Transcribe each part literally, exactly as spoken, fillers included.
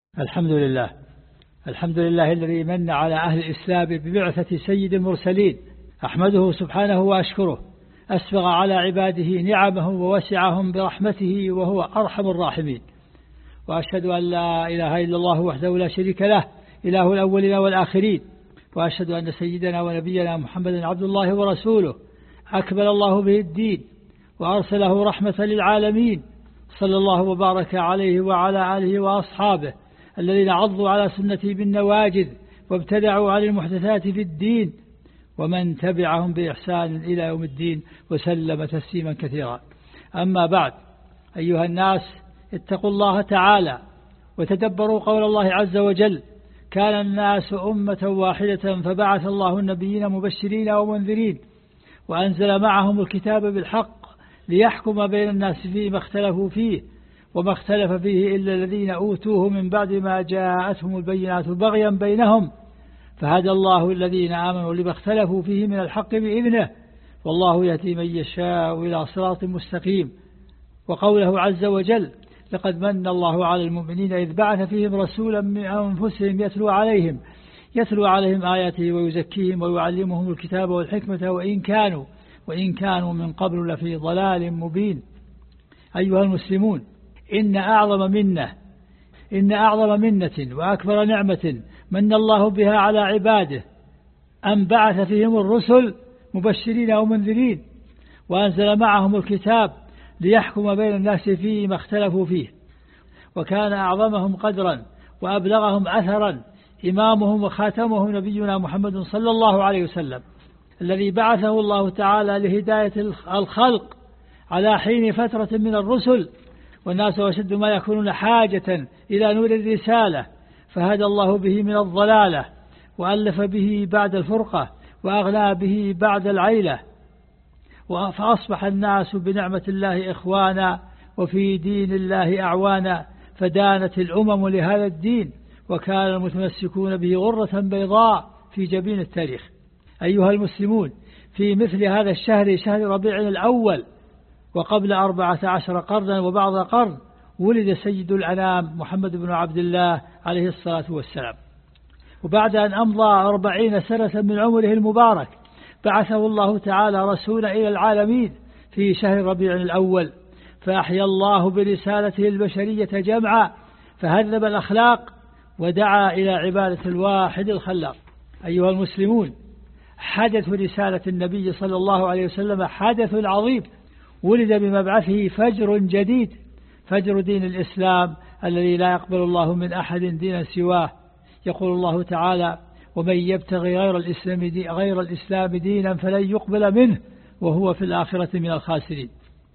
الحمد لله الحمد لله الذي من على أهل الإسلام ببعثة سيد المرسلين. أحمده سبحانه وأشكره، أسبغ على عباده نعمه ووسعهم برحمته وهو أرحم الراحمين. وأشهد أن لا إله إلا الله وحده لا شريك له، إله الأولين والآخرين. وأشهد أن سيدنا ونبينا محمدا عبد الله ورسوله، أكمل الله به الدين وأرسله رحمة للعالمين، صلى الله وبارك عليه وعلى آله وأصحابه الذين عضوا على سنته بالنواجذ وابتدعوا عن المحدثات في الدين، ومن تبعهم بإحسان إلى يوم الدين وسلم تسليما كثيرا. أما بعد، أيها الناس، اتقوا الله تعالى وتدبروا قول الله عز وجل: كان الناس أمة واحدة فبعث الله النبيين مبشرين ومنذرين وأنزل معهم الكتاب بالحق ليحكم بين الناس فيما اختلفوا فيه، وما اختلف فيه إلا الذين أوتوه من بعد ما جاءتهم البينات بغيا بينهم، فهدى الله الذين آمنوا لما اختلفوا فيه من الحق بإذنه، والله يهدي من يشاء إلى صراط مستقيم. وقوله عز وجل: لقد من الله على المؤمنين إذ بعث فيهم رسولا من أنفسهم يتلو عليهم يتلو عليهم آياته ويزكيهم ويعلمهم الكتاب والحكمة وإن كانوا وإن كانوا من قبل لفي ضلال مبين. أيها المسلمون، إن أعظم منة إن أعظم منة وأكبر نعمة من الله بها على عباده أن بعث فيهم الرسل مبشرين ومنذرين وأنزل معهم الكتاب ليحكم بين الناس فيما اختلفوا فيه. وكان أعظمهم قدرا وأبلغهم أثرا إمامهم وخاتمهم نبينا محمد صلى الله عليه وسلم، الذي بعثه الله تعالى لهداية الخلق على حين فترة من الرسل، والناس أشد ما يكونون حاجة إلى نور الرسالة، فهدى الله به من الضلالة وألف به بعد الفرقة وأغنى به بعد العيلة، فأصبح الناس بنعمة الله إخوانا وفي دين الله أعوانا، فدانت الأمم لهذا الدين، وكان المتمسكون به غرة بيضاء في جبين التاريخ. أيها المسلمون، في مثل هذا الشهر، شهر ربيع الأول، وقبل أربعة عشر قرنا وبعض قرن، ولد سيد الأنام محمد بن عبد الله عليه الصلاة والسلام. وبعد أن أمضى أربعين سنة من عمره المبارك، بعثه الله تعالى رسولا إلى العالمين في شهر ربيع الأول، فأحيا الله برسالته البشرية جمعا، فهذب الأخلاق ودعا إلى عبادة الواحد الخلاق. أيها المسلمون، حدث رسالة النبي صلى الله عليه وسلم حدث عظيم، ولد بمبعثه فجر جديد، فجر دين الإسلام الذي لا يقبل الله من أحد دينا سواه. يقول الله تعالى: ومن يبتغي غير الإسلام دي غير الإسلام دينا فلن يقبل منه وهو في الآخرة من الخاسرين.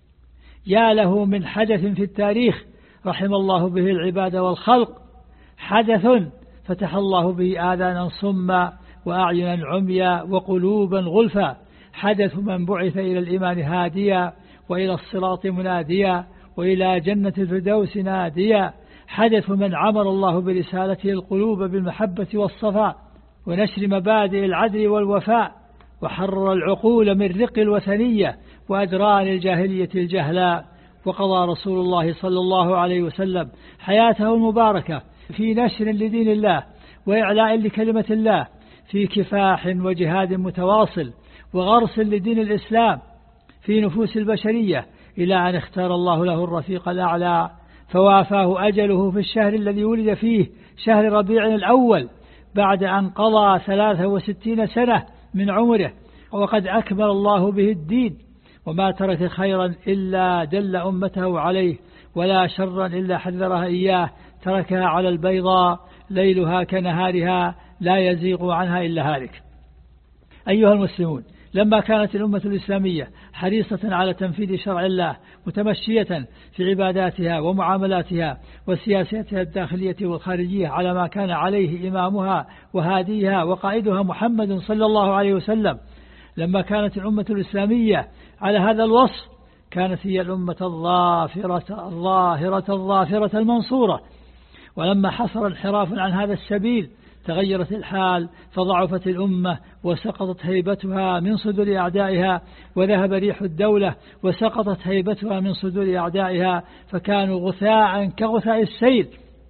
يا له من حدث في التاريخ رحم الله به العباد والخلق، حدث فتح الله به آذانا صما وأعينا عميا وقلوبا غلفا، حدث من بعث إلى الإيمان هاديا وإلى الصراط مناديا وإلى جنة الفردوس ناديا، حدث من عمر الله برسالته القلوب بالمحبة والصفاء ونشر مبادئ العدل والوفاء، وحرر العقول من رق الوثنية وأدران الجاهلية الجهلاء. وقضى رسول الله صلى الله عليه وسلم حياته المباركة في نشر لدين الله وإعلاء لكلمة الله، في كفاح وجهاد متواصل وغرس لدين الإسلام في نفوس البشرية، إلى أن اختار الله له الرفيق الأعلى، فوافاه أجله في الشهر الذي ولد فيه، شهر ربيع الأول، بعد أن قضى ثلاثة وستين سنة من عمره، وقد أكمل الله به الدين، وما ترك خيرا إلا دل أمته عليه، ولا شرا إلا حذرها إياه، تركها على البيضاء ليلها كنهارها لا يزيغ عنها إلا هالك. أيها المسلمون، لما كانت الأمة الإسلامية حريصة على تنفيذ شرع الله، متمشية في عباداتها ومعاملاتها وسياستها الداخلية والخارجية على ما كان عليه إمامها وهاديها وقائدها محمد صلى الله عليه وسلم، لما كانت الأمة الإسلامية على هذا الوصف، كانت هي الأمة الظافرة الظاهرة الظافرة المنصورة. ولما حصل انحراف عن هذا السبيل تغيرت الحال، فضعفت الأمة وسقطت هيبتها من صدور أعدائها، وذهب ريح الدولة وسقطت هيبتها من صدور أعدائها، فكانوا غثاء كغثاء السيل،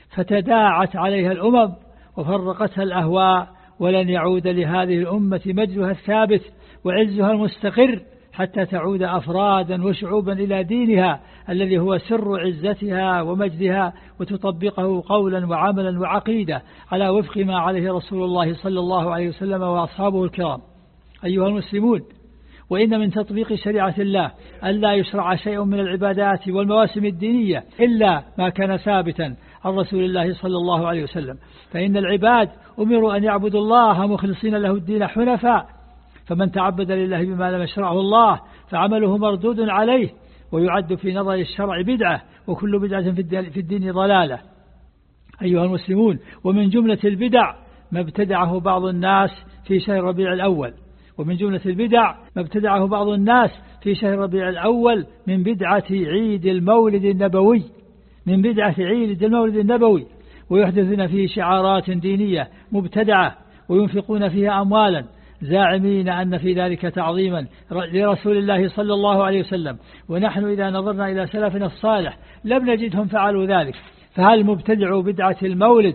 فتداعت عليها الأمم وفرقتها الأهواء، ولن يعود لهذه الأمة مجدها الثابت وعزها المستقر حتى تعود أفرادا وشعوبا إلى دينها الذي هو سر عزتها ومجدها، وتطبقه قولا وعملا وعقيدة على وفق ما عليه رسول الله صلى الله عليه وسلم وأصحابه الكرام. أيها المسلمون، وإن من تطبيق شريعة الله ألا يشرع شيء من العبادات والمواسم الدينية إلا ما كان ثابتا عن رسول الله صلى الله عليه وسلم، فإن العباد أمروا أن يعبدوا الله مخلصين له الدين حنفاء، فمن تعبد لله بما لم يشرعه الله فعمله مردود عليه، ويعد في نظر الشرع بدعة، وكل بدعة في الدين ضلالة. أيها المسلمون، ومن جملة البدع ما ابتدعه بعض الناس في شهر ربيع الأول ومن جملة البدع ما ابتدعه بعض الناس في شهر ربيع الأول من بدعة عيد المولد النبوي من بدعة عيد المولد النبوي ويحدثون فيه شعارات دينية مبتدعة، وينفقون فيها أموالا زاعمين أن في ذلك تعظيما لرسول الله صلى الله عليه وسلم، ونحن إذا نظرنا إلى سلفنا الصالح لم نجدهم فعلوا ذلك. فهل مبتدع بدعة المولد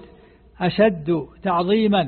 أشد تعظيما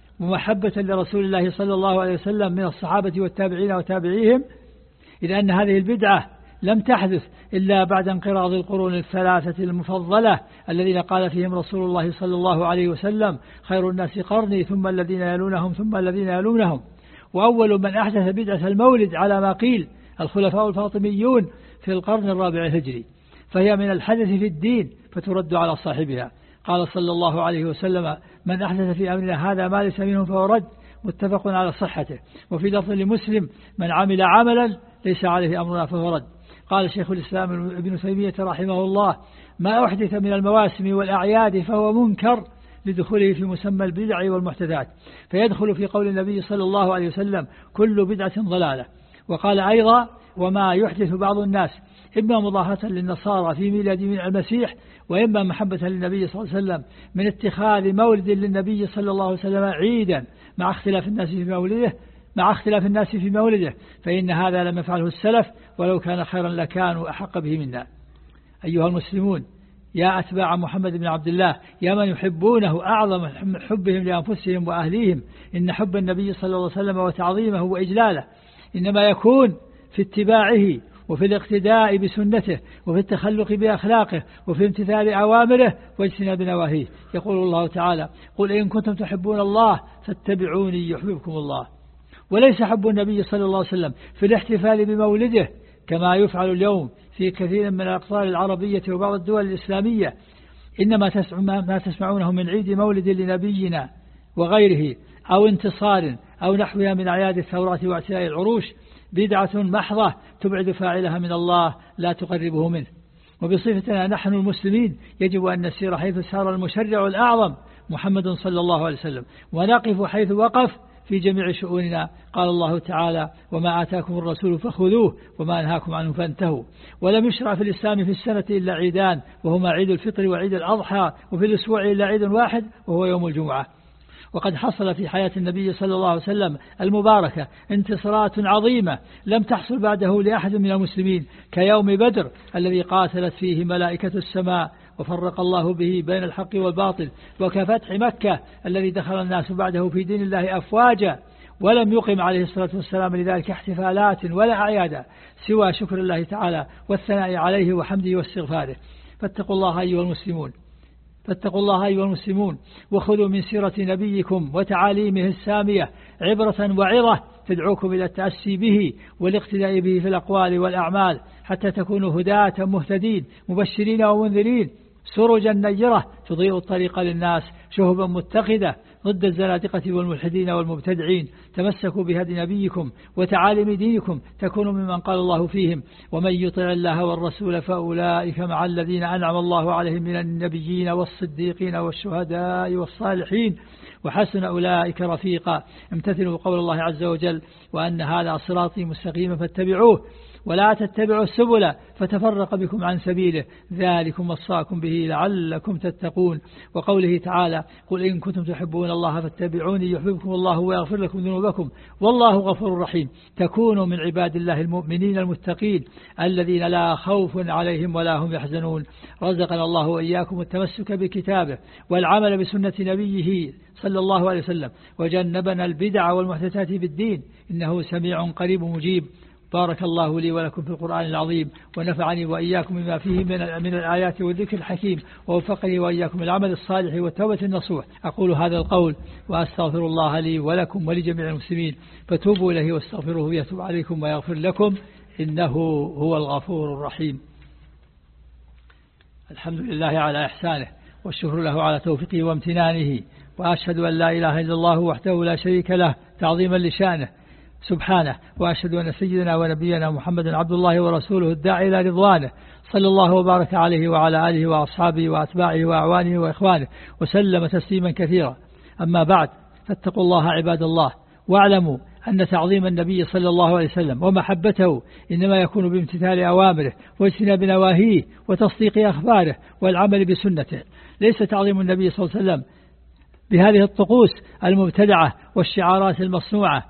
ومحبة لرسول الله صلى الله عليه وسلم من الصحابة والتابعين وتابعيهم؟ إذ أن هذه البدعة لم تحدث إلا بعد انقراض القرون الثلاثة المفضلة الذين قال فيهم رسول الله صلى الله عليه وسلم: خير الناس قرني ثم الذين يلونهم ثم الذين يلونهم. وأول من أحدث بدعة المولد على ما قيل الخلفاء الفاطميون في القرن الرابع الهجري، فهي من الحدث في الدين فترد على صاحبها. قال صلى الله عليه وسلم: من أحدث في أمرنا هذا ما ليس منه فهو رد، متفق على صحته. وفي لفظ لمسلم: من عمل عملا ليس عليه أمرنا فهو رد. قال شيخ الإسلام ابن تيمية رحمه الله: ما أحدث من المواسم والأعياد فهو منكر لدخوله في مسمى البدع والمحدثات، فيدخل في قول النبي صلى الله عليه وسلم: كل بدعة ضلالة. وقال أيضا: وما يحدث بعض الناس إما مضاهاة للنصارى في ميلاد المسيح، وإما محبة للنبي صلى الله عليه وسلم من اتخاذ مولد للنبي صلى الله عليه وسلم عيدا مع اختلاف الناس في مولده مع اختلاف الناس في مولده فإن هذا لم يفعله السلف، ولو كان خيرا لكانوا أحق به منا. أيها المسلمون، يا أتباع محمد بن عبد الله، يا من يحبونه أعظم حبهم لأنفسهم وأهليهم، إن حب النبي صلى الله عليه وسلم وتعظيمه وإجلاله إنما يكون في اتباعه وفي الاقتداء بسنته وفي التخلق بأخلاقه وفي امتثال أوامره واجتناب نواهيه. يقول الله تعالى: قل إن كنتم تحبون الله فاتبعوني يحببكم الله. وليس حب النبي صلى الله عليه وسلم في الاحتفال بمولده كما يفعل اليوم في كثير من الأقطار العربية وبعض الدول الإسلامية، إنما ما تسمعونه من عيد مولد لنبينا وغيره أو انتصار أو نحوها من أعياد الثورات واعتلاء العروش بدعة محضة تبعد فاعلها من الله لا تقربه منه. وبصفتنا نحن المسلمين يجب أن نسير حيث سار المشرع الأعظم محمد صلى الله عليه وسلم، ونقف حيث وقف في جميع شؤوننا. قال الله تعالى: وما آتاكم الرسول فخذوه وما أنهاكم عنه فانتهوا. ولم يشرع في الإسلام في السنة إلا عيدان، وهما عيد الفطر وعيد الأضحى، وفي الأسبوع إلا عيد واحد وهو يوم الجمعة. وقد حصل في حياة النبي صلى الله عليه وسلم المباركة انتصارات عظيمة لم تحصل بعده لأحد من المسلمين، كيوم بدر الذي قاتلت فيه ملائكة السماء وفرق الله به بين الحق والباطل، وكفتح مكة الذي دخل الناس بعده في دين الله أفواجا، ولم يقم عليه الصلاة والسلام لذلك احتفالات ولا أعيادا سوى شكر الله تعالى والثناء عليه وحمده واستغفاره. فاتقوا الله أيها المسلمون فاتقوا الله أيها المسلمون وخذوا من سيرة نبيكم وتعاليمه السامية عبرة وعظة تدعوكم إلى التأسي به والاقتداء به في الأقوال والأعمال، حتى تكونوا هداة مهتدين مبشرين ومنذرين، سرجا نيرة تضيء الطريق للناس، شهبا متقدة ضد الزنادقة والملحدين والمبتدعين. تمسكوا بهدي نبيكم وتعاليم دينكم تكونوا ممن قال الله فيهم: ومن يطع الله والرسول فأولئك مع الذين أنعم الله عليهم من النبيين والصديقين والشهداء والصالحين وحسن أولئك رفيقا. امتثلوا قول الله عز وجل: وأن هذا صراطي مستقيما فاتبعوه ولا تتبعوا السبل فتفرق بكم عن سبيله ذلكم وصاكم به لعلكم تتقون. وقوله تعالى قل إن كنتم تحبون الله فاتبعوني يحببكم الله ويغفر لكم ذنوبكم والله غفور رحيم. تكونوا من عباد الله المؤمنين المتقين الذين لا خوف عليهم ولا هم يحزنون. رزقنا الله وإياكم التمسك بكتابه والعمل بسنة نبيه صلى الله عليه وسلم وجنبنا البدع والمحدثات بالدين إنه سميع قريب مجيب. بارك الله لي ولكم في القرآن العظيم ونفعني وإياكم بما فيه من من الآيات والذكر الحكيم ووفقني وإياكم العمل الصالح والتوبة النصوح. أقول هذا القول وأستغفر الله لي ولكم ولجميع المسلمين فتوبوا إليه واستغفروه يتوب عليكم ويغفر لكم إنه هو الغفور الرحيم. الحمد لله على إحسانه والشكر له على توفيقه وامتنانه وأشهد أن لا إله إلا الله وحده لا شريك له تعظيما لشأنه سبحانه. وأشهد أن سيدنا ونبينا محمد عبد الله ورسوله الداعي إلى رضوانه صلى الله وبارك عليه وعلى آله وأصحابه وأتباعه وأعوانه وإخوانه وسلم تسليما كثيرا. أما بعد فاتقوا الله عباد الله واعلموا أن تعظيم النبي صلى الله عليه وسلم ومحبته إنما يكون بامتثال أوامره واجتناب نواهيه وتصديق أخباره والعمل بسنته. ليس تعظيم النبي صلى الله عليه وسلم بهذه الطقوس المبتدعة والشعارات المصنوعة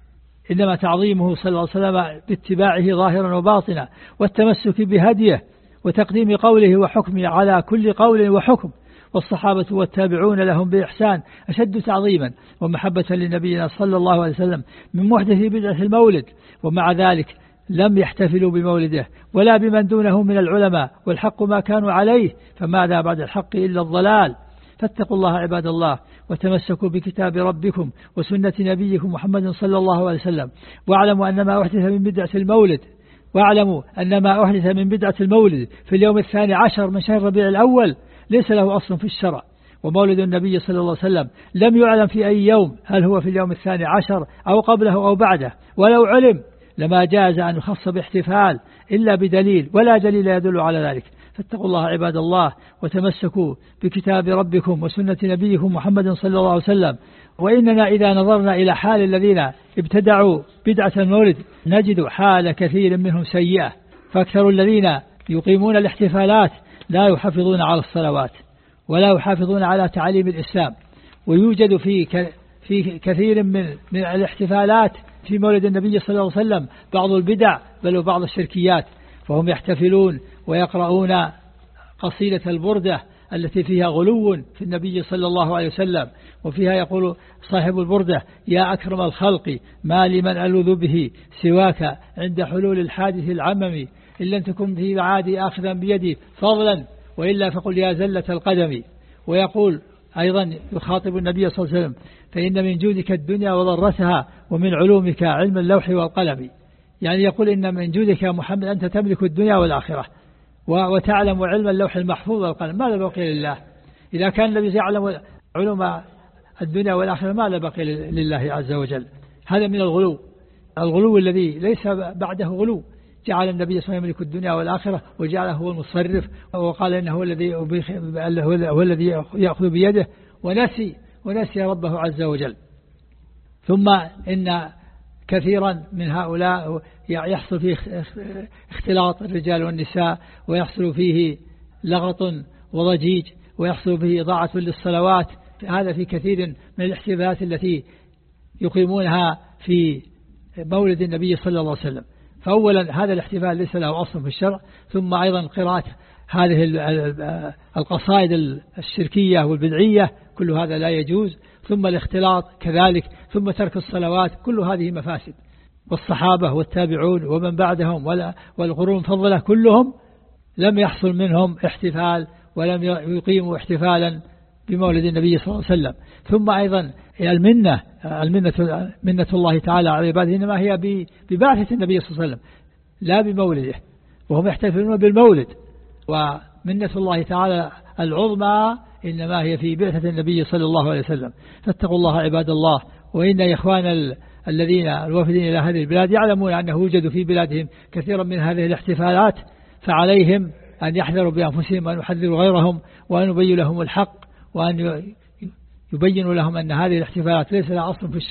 إنما تعظيمه صلى الله عليه وسلم باتباعه ظاهرا وباطنا والتمسك بهديه وتقديم قوله وحكمه على كل قول وحكم. والصحابة والتابعون لهم بإحسان أشد تعظيما ومحبة لنبينا صلى الله عليه وسلم من محدث بدعة المولد. ومع ذلك لم يحتفلوا بمولده ولا بمن دونه من العلماء والحق ما كانوا عليه فماذا بعد الحق إلا الضلال. فاتقوا الله عباد الله وتمسكوا بكتاب ربكم وسنة نبيكم محمد صلى الله عليه وسلم واعلموا أن ما أحدث من بدعة المولد واعلموا أن ما أحدث من بدعة المولد في اليوم الثاني عشر من شهر ربيع الأول ليس له أصل في الشرع. ومولد النبي صلى الله عليه وسلم لم يعلم في أي يوم هل هو في اليوم الثاني عشر أو قبله أو بعده ولو علم لما جاز أن يخص باحتفال إلا بدليل ولا دليل يدل على ذلك. فاتقوا الله عباد الله وتمسكوا بكتاب ربكم وسنة نبيكم محمد صلى الله عليه وسلم. وإننا إذا نظرنا إلى حال الذين ابتدعوا بدعة المولد نجد حال كثير منهم سيئة. فأكثر الذين يقيمون الاحتفالات لا يحافظون على الصلوات ولا يحافظون على تعاليم الإسلام. ويوجد في في كثير من من الاحتفالات في مولد النبي صلى الله عليه وسلم بعض البدع بل وبعض الشركيات. فهم يحتفلون ويقرؤون قصيدة البردة التي فيها غلو في النبي صلى الله عليه وسلم وفيها يقول صاحب البردة يا أكرم الخلق ما لمن ألوذ به سواك عند حلول الحادث العمم إن لم تكن في معادي آخذا بيدي فضلا وإلا فقل يا زلة القدم. ويقول أيضا يخاطب النبي صلى الله عليه وسلم فإن من جودك الدنيا وضرتها ومن علومك علم اللوح والقلم. يعني يقول إن من جودك يا محمد أنت تملك الدنيا والآخرة وتعلم علم اللوح المحفوظ والقلم. ماذا بقي لله؟ إذا كان الذي يعلم علوم الدنيا والآخرة ماذا بقي لله عز وجل؟ هذا من الغلو الغلو الذي ليس بعده غلو. جعل النبي صلى الله عليه وسلم يملك الدنيا والآخرة وجعله هو المصرف وقال إنه هو الذي هو الذي يأخذ بيده ونسي ونسي ربه عز وجل. ثم إن كثيرا من هؤلاء يحصل فيه اختلاط الرجال والنساء ويحصل فيه لغط وضجيج ويحصل فيه إضاعة للصلوات. هذا في كثير من الاحتفالات التي يقيمونها في مولد النبي صلى الله عليه وسلم. فأولا هذا الاحتفال ليس له أصل في الشرع. ثم أيضا قراءة هذه القصائد الشركية والبدعية كل هذا لا يجوز. ثم الاختلاط كذلك. ثم ترك الصلوات كل هذه مفاسد. والصحابة والتابعون ومن بعدهم والقرون المفضلة كلهم لم يحصل منهم احتفال ولم يقيموا احتفالا بمولد النبي صلى الله عليه وسلم. ثم أيضا المنة المنة منة الله تعالى على عباده إنما هي ببعثة النبي صلى الله عليه وسلم لا بمولده وهم يحتفلون بالمولد. ومنة الله تعالى العظمى إنما هي في بعثة النبي صلى الله عليه وسلم. فاتقوا الله عباد الله. وإن إخوان الذين الوافدين إلى هذه البلاد يعلمون أنه يوجد في بلادهم كثيرا من هذه الاحتفالات فعليهم أن يحذروا بأنفسهم وأن يحذروا غيرهم وأن يبين لهم الحق وأن يبينوا لهم أن هذه الاحتفالات ليس لها أصل في الشرع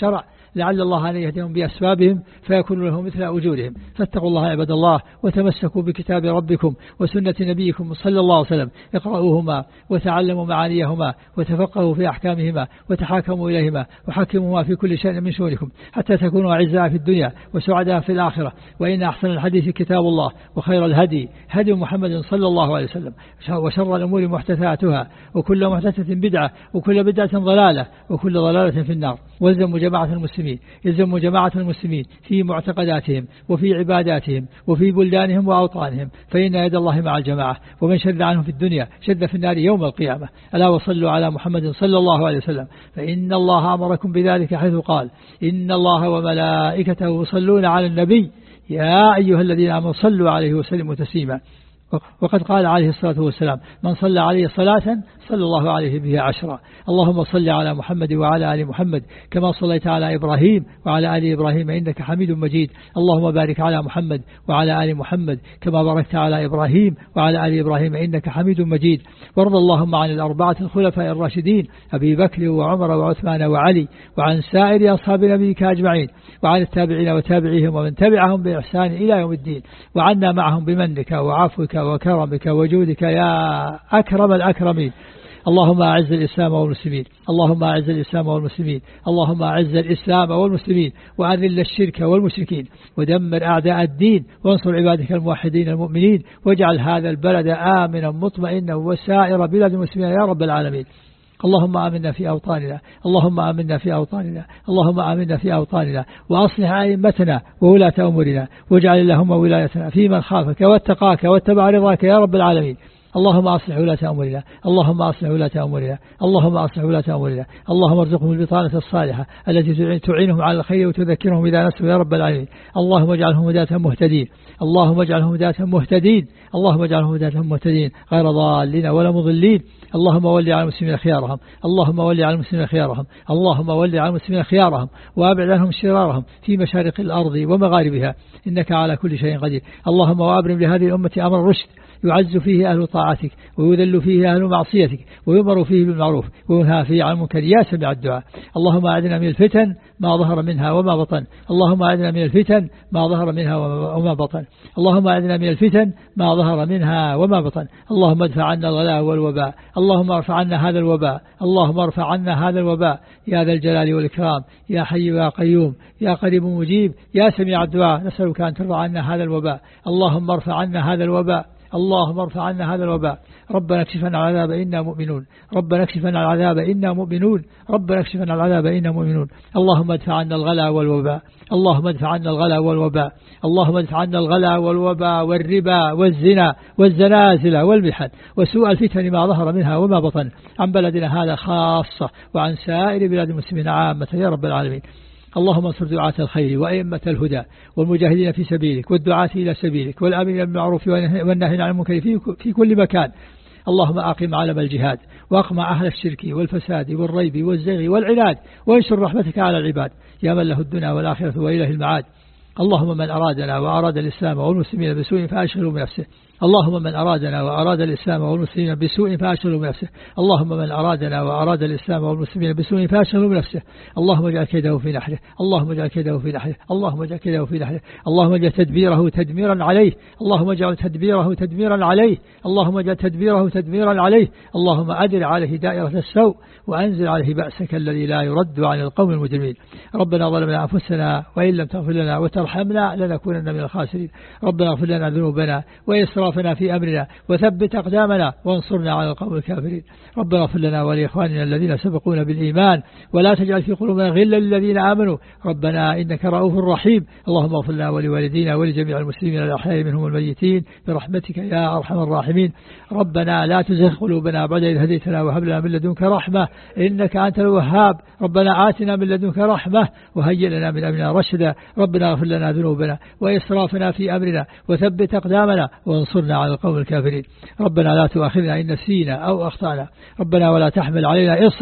لعل الله أن يهديهم بأسبابهم فيكون لهم مثل أجورهم. فاتقوا الله عباد الله وتمسكوا بكتاب ربكم وسنة نبيكم صلى الله عليه وسلم. اقرأوهما وتعلموا معانيهما وتفقهوا في أحكامهما وتحاكموا إليهما وحكموها في كل شيء من شؤونكم حتى تكونوا أعزاء في الدنيا وسعداء في الآخرة. وإن أحسن الحديث كتاب الله وخير الهدي هدي محمد صلى الله عليه وسلم وشر الأمور محدثاتها وكل محدثة بدعة وكل بدعة ضلالة وكل ضلالة في النار. والزموا جماعة المسلمين يلزموا جماعة المسلمين في معتقداتهم وفي عباداتهم وفي بلدانهم وأوطانهم، فإن يد الله مع الجماعة، ومن شد عنهم في الدنيا شد في النار يوم القيامة. ألا وصلوا على محمد صلى الله عليه وسلم، فإن الله أمركم بذلك حيث قال إن الله وملائكته يصلون على النبي يا أيها الذين آمنوا صلوا عليه وسلموا تسليما. وقد قال عليه الصلاة والسلام من صلى عليه صلاة صلى الله عليه بها عشرا. اللهم صل على محمد وعلى آل محمد كما صليت على إبراهيم وعلى آل إبراهيم إنك حميد مجيد. اللهم بارك على محمد وعلى آل محمد كما باركت على إبراهيم وعلى آل إبراهيم إنك حميد مجيد. وارض اللهم عن الأربعة الخلفاء الراشدين أبي بكر وعمر وعثمان وعلي وعن سائر أصحاب نبيك أجمعين وعن التابعين وتابعيهم ومن تبعهم بإحسان إلى يوم الدين، وعنا معهم بمنك وعفوك وكرمك وجودك يا أكرم الأكرمين. اللهم أعز الإسلام والمسلمين، اللهم أعز الإسلام والمسلمين، اللهم أعز الإسلام والمسلمين وأذل الشرك والمشركين ودمر أعداء الدين وانصر عبادك الموحدين المؤمنين، واجعل هذا البلد آمنا مطمئنا وسائر بلاد المسلمين يا رب العالمين. اللهم آمنا في أوطاننا، اللهم آمنا في أوطاننا، اللهم آمنا في أوطاننا، وأصلح أئمتنا وولاة أمورنا، واجعل اللهم ولايتنا في من خافك واتقاك واتبع رضاك يا رب العالمين. اللهم أصلح ولاة أمورنا، اللهم أصلح ولاة أمورنا، اللهم أصلح ولاة أمورنا، اللهم ارزقهم البطانة الصالحة التي تعينهم على الخير وتذكرهم إذا نسوا يا رب العالمين. اللهم اجعلهم هداة مهتدين، اللهم اجعلهم هداة مهتدين، اللهم اجعلهم هداة مهتدين غير ضالين ولا مضلين. اللهم ولي على المسلمين خيارهم، اللهم ولي على المسلمين خيارهم، اللهم ولي على المسلمين خيارهم وأبعد عنهم شرارهم في مشارق الأرض ومغاربها إنك على كل شيء قدير. اللهم وأبرم لهذه الأمة أمر الرشد يعز فيه أهل طاعتك ويذل فيه أهل معصيتك ويمر فيه بالمعروف وينهى فيه عن المنكر يا سميع الدعاء. اللهم أعذنا من الفتن ما ظهر منها وما بطن، اللهم أعذنا من الفتن ما ظهر منها وما بطن، اللهم أعذنا من الفتن ما ظهر منها وما بطن. اللهم ادفع عنا الغلاء والوباء، اللهم ارفع عنا هذا الوباء، اللهم ارفع عنا هذا الوباء يا ذا الجلال والإكرام يا حي يا قيوم يا قريب مجيب يا سميع الدعاء. نسألك أن ترفع عنا هذا الوباء، اللهم ارفع عنا هذا الوباء، اللهم ارفع عنا هذا الوباء. ربنا اكشف عنا العذاب إنا مؤمنون، ربنا اكشف عنا العذاب إنا مؤمنون، ربنا اكشف عنا العذاب إنا مؤمنون. اللهم ادفع عنا الغلا والوباء، اللهم ادفع عنا الغلا والوباء، اللهم ادفع عنا الغلا والوباء والربا والزنا والزلازل والمحن وسوء الفتن ما ظهر منها وما بطن عن بلدنا هذا خاصة وعن سائر بلاد المسلمين عامة يا رب العالمين. اللهم انصر دعاة الخير وأئمة الهدى والمجاهدين في سبيلك والدعاة إلى سبيلك والآمرين بالمعروف والناهين عن المنكر في كل مكان. اللهم أقم علم الجهاد وأقمع أهل الشرك والفساد والريب والزيغ والعناد، وانشر رحمتك على العباد يا من له الدنيا والآخرة وإله المعاد. اللهم من أرادنا وأراد الإسلام والمسلمين بسوء فأشغله بنفسه، اللهم من أرادنا وأراد الإسلام والمسلمين بسوء فأشغله بنفسه، اللهم من أرادنا وأراد الإسلام والمسلمين بسوء فأشغله بنفسه، اللهم اجعل كيده في نحره، اللهم اجعل كيده في نحره، اللهم اجعل كيده في نحره، اللهم اجعل تدبيره تدميرا عليه، اللهم اجعل تدبيره تدميرا عليه، اللهم اجعل تدبيره تدميرا عليه، اللهم أدر عليه دائرة السوء وأنزل عليه بأسك الذي لا يرد عن القوم المجرمين. ربنا ظلمنا أنفسنا وإن لم تغفر لنا وترحمنا لنكونن من الخاسرين. ربنا اغفر لنا ذنوبنا وإسرافنا في أمرنا وثبت أقدامنا وانصرنا على القوم الكافرين. ربنا اغفر لنا ولإخواننا الذين سبقونا بالإيمان ولا تجعل في قلوبنا غلا للذين آمنوا ربنا إنك رؤوف رحيم. اللهم اغفر لنا ولوالدينا ولجميع المسلمين الأحياء منهم الميتين برحمتك يا أرحم الراحمين. ربنا لا تزغ قلوبنا بعد إذ هديتنا وهب لنا من لدنك رحمة إنك أنت الوهاب. ربنا آتنا من لدنك رحمة وهيئ لنا من أمرنا رشدا. ربنا اغفر لنا ذنوبنا وإسرافنا في أمرنا وثبت أقدامنا وانصرنا على القوم الكافرين. ربنا لا تؤاخذنا إن نسينا أو أخطأنا، ربنا ولا تحمل علينا إصرا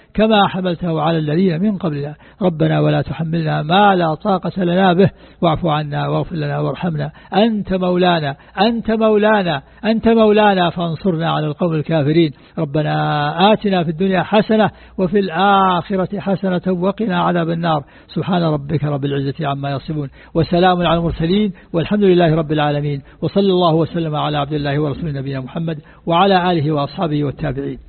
كما حملته على الذين من قبلنا ربنا ولا تحملنا ما لا طاقة لنا به واعف عنا واغفر لنا وارحمنا أنت مولانا أنت مولانا أنت مولانا فانصرنا على القوم الكافرين ربنا آتنا في الدنيا حسنة وفي الآخرة حسنة وقنا عذاب النار سبحان ربك رب العزة عما يصفون وسلام على المرسلين والحمد لله رب العالمين وصلى الله وسلم على عبد الله ورسول نبينا محمد وعلى آله وأصحابه والتابعين.